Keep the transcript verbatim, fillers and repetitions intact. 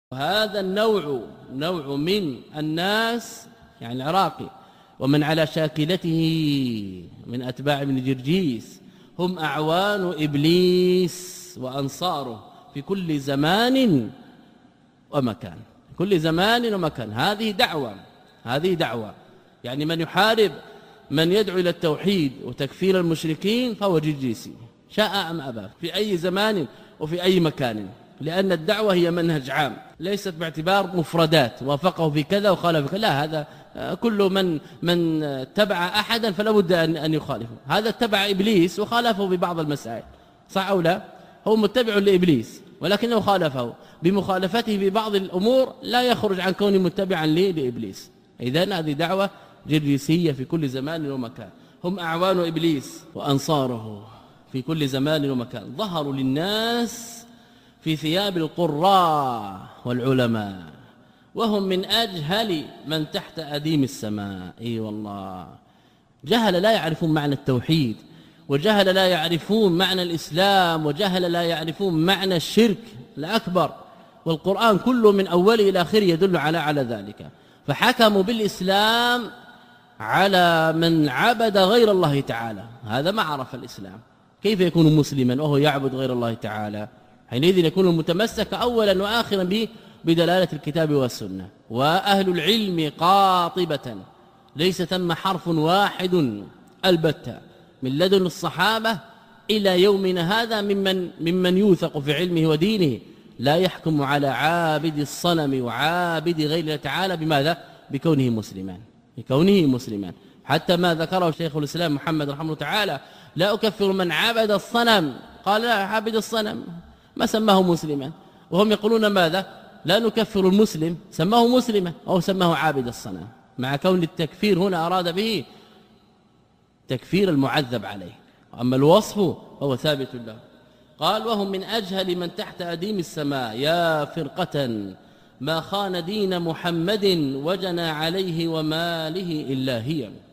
وهذا النوع نوع من الناس يعني العراقي ومن على شاكلته من أتباع ابن جرجيس هم أعوان إبليس وأنصاره في كل زمان ومكان، كل زمان ومكان. هذه دعوة هذه دعوة يعني من يحارب من يدعو إلى التوحيد وتكفير المشركين فهو جرجيسي شاء أم أبى في أي زمان وفي أي مكان، لأن الدعوة هي منهج عام ليست باعتبار مفردات وافقه في كذا وخالف في كذا، لا، هذا كل من من تبع أحدا فلا بد أن أن يخالفه. هذا اتبع إبليس وخالفه ببعض المسائل، صح أو لا؟ هو متبع لإبليس ولكنه خالفه بمخالفته ببعض الأمور، لا يخرج عن كونه متبعا لإبليس. إذن هذه دعوة جرجيسية في كل زمان ومكان. هم أعوان إبليس وأنصاره في كل زمان ومكان، ظهروا للناس في ثياب القراء والعلماء، وهم من أجهل من تحت أديم السماء. اي والله، جهل لا يعرفون معنى التوحيد، وجهل لا يعرفون معنى الإسلام، وجهل لا يعرفون معنى الشرك الأكبر، والقرآن كله من أوله إلى آخره يدل على على ذلك. فحكموا بالإسلام على من عبد غير الله تعالى، هذا ما عرف الإسلام، كيف يكون مسلما وهو يعبد غير الله تعالى؟ حينئذ يكون المتمسك أولا وآخرا بدلالة الكتاب والسنة. وأهل العلم قاطبة ليس ثم حرف واحد البتة من لدن الصحابة إلى يومنا هذا ممن ممن يوثق في علمه ودينه لا يحكم على عابد الصنم وعابد غير الله تعالى بماذا؟ بكونه مسلما، بكونه مسلما. حتى ما ذكره شيخ الإسلام محمد رحمه الله تعالى: لا أكفر من عبد الصنم، قال لا، عابد الصنم ما سماه مسلما، وهم يقولون ماذا؟ لا نكفر المسلم، سماه مسلما أو سماه عابد الصنم، مع كون التكفير هنا أراد به تكفير المعذب عليه، أما الوصف هو ثابت له. قال: وهم من أجهل من تحت أديم السماء يا فرقة ما خان دين محمد وجنى عليه وما له إلا هي.